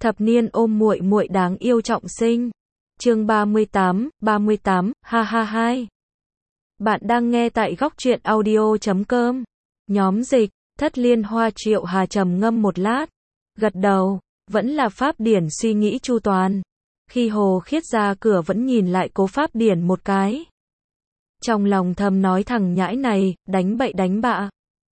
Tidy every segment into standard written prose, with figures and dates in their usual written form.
Thập niên ôm muội muội đáng yêu trọng sinh. Chương 38, ha ha hai. Bạn đang nghe tại góc truyện audio.com. Nhóm dịch, Thất Liên Hoa. Triệu Hà trầm ngâm một lát, gật đầu, vẫn là Pháp Điển suy nghĩ chu toàn. Khi Hồ Khiết ra cửa vẫn nhìn lại Cố Pháp Điển một cái. Trong lòng thầm nói thằng nhãi này, đánh bậy đánh bạ.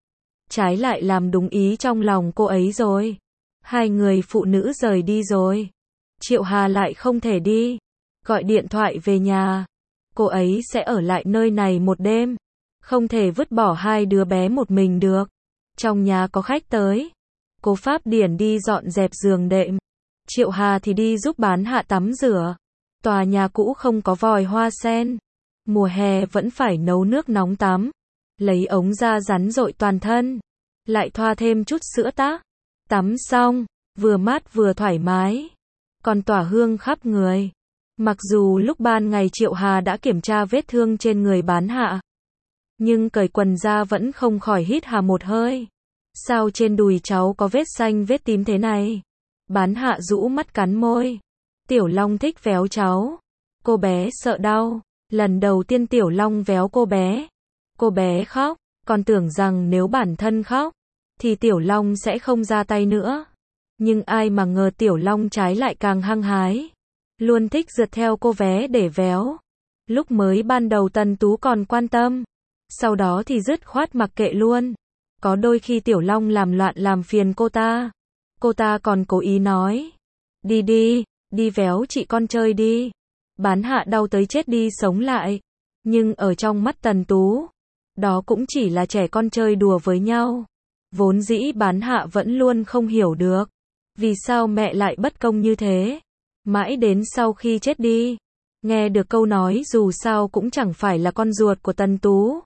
Trái lại làm đúng ý trong lòng cô ấy rồi. Hai người phụ nữ rời đi rồi. Triệu Hà lại không thể đi. Gọi điện thoại về nhà. Cô ấy sẽ ở lại nơi này một đêm. Không thể vứt bỏ hai đứa bé một mình được. Trong nhà có khách tới. Cố Pháp Điển đi dọn dẹp giường đệm. Triệu Hà thì đi giúp Bán Hạ tắm rửa. Tòa nhà cũ không có vòi hoa sen. Mùa hè vẫn phải nấu nước nóng tắm. Lấy ống ra rắn rội toàn thân. Lại thoa thêm chút sữa tã. Tắm xong, vừa mát vừa thoải mái. Còn tỏa hương khắp người. Mặc dù lúc ban ngày Triệu Hà đã kiểm tra vết thương trên người Bán Hạ. Nhưng cởi quần ra vẫn không khỏi hít hà một hơi. Sao trên đùi cháu có vết xanh vết tím thế này? Bán Hạ rũ mắt cắn môi. Tiểu Long thích véo cháu. Cô bé sợ đau. Lần đầu tiên Tiểu Long véo cô bé. Cô bé khóc. Còn tưởng rằng nếu bản thân khóc thì Tiểu Long sẽ không ra tay nữa. Nhưng ai mà ngờ Tiểu Long trái lại càng hăng hái. Luôn thích rượt theo cô bé để véo. Lúc mới ban đầu Tần Tú còn quan tâm. Sau đó thì dứt khoát mặc kệ luôn. Có đôi khi Tiểu Long làm loạn làm phiền cô ta. Cô ta còn cố ý nói. Đi đi, đi véo chị con chơi đi. Bán Hạ đau tới chết đi sống lại. Nhưng ở trong mắt Tần Tú, đó cũng chỉ là trẻ con chơi đùa với nhau. Vốn dĩ Bán Hạ vẫn luôn không hiểu được. Vì sao mẹ lại bất công như thế? Mãi đến sau khi chết đi. Nghe được câu nói dù sao cũng chẳng phải là con ruột của Tần Tú.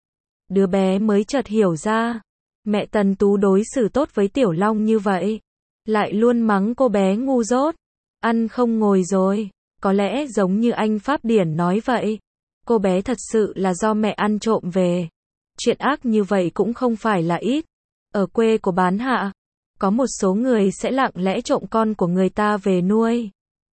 Đứa bé mới chợt hiểu ra. Mẹ Tần Tú đối xử tốt với Tiểu Long như vậy. Lại luôn mắng cô bé ngu dốt. Ăn không ngồi rồi. Có lẽ giống như anh Pháp Điển nói vậy. Cô bé thật sự là do mẹ ăn trộm về. Chuyện ác như vậy cũng không phải là ít. Ở quê của Bán Hạ, có một số người sẽ lặng lẽ trộm con của người ta về nuôi.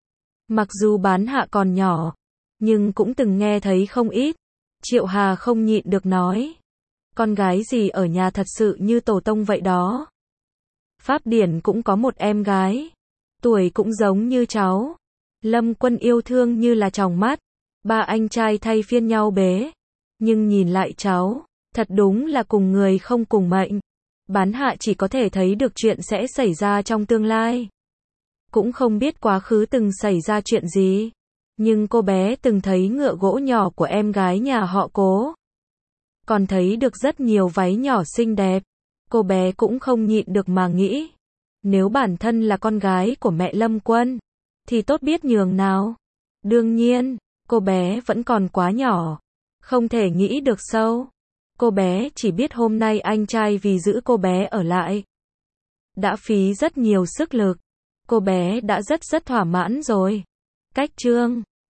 Mặc dù Bán Hạ còn nhỏ, nhưng cũng từng nghe thấy không ít. Triệu Hà không nhịn được nói. Con gái gì ở nhà thật sự như tổ tông vậy đó. Pháp Điển cũng có một em gái. Tuổi cũng giống như cháu. Lâm Quân yêu thương như là tròng mắt. Ba anh trai thay phiên nhau bế. Nhưng nhìn lại cháu, thật đúng là cùng người không cùng mệnh. Bán Hạ chỉ có thể thấy được chuyện sẽ xảy ra trong tương lai. Cũng không biết quá khứ từng xảy ra chuyện gì. Nhưng cô bé từng thấy ngựa gỗ nhỏ của em gái nhà họ Cố. Còn thấy được rất nhiều váy nhỏ xinh đẹp. Cô bé cũng không nhịn được mà nghĩ. Nếu bản thân là con gái của mẹ Lâm Quân, thì tốt biết nhường nào. Đương nhiên, cô bé vẫn còn quá nhỏ. Không thể nghĩ được sâu. Cô bé chỉ biết hôm nay anh trai vì giữ cô bé ở lại. Đã phí rất nhiều sức lực. Cô bé đã rất thỏa mãn rồi. Cách chương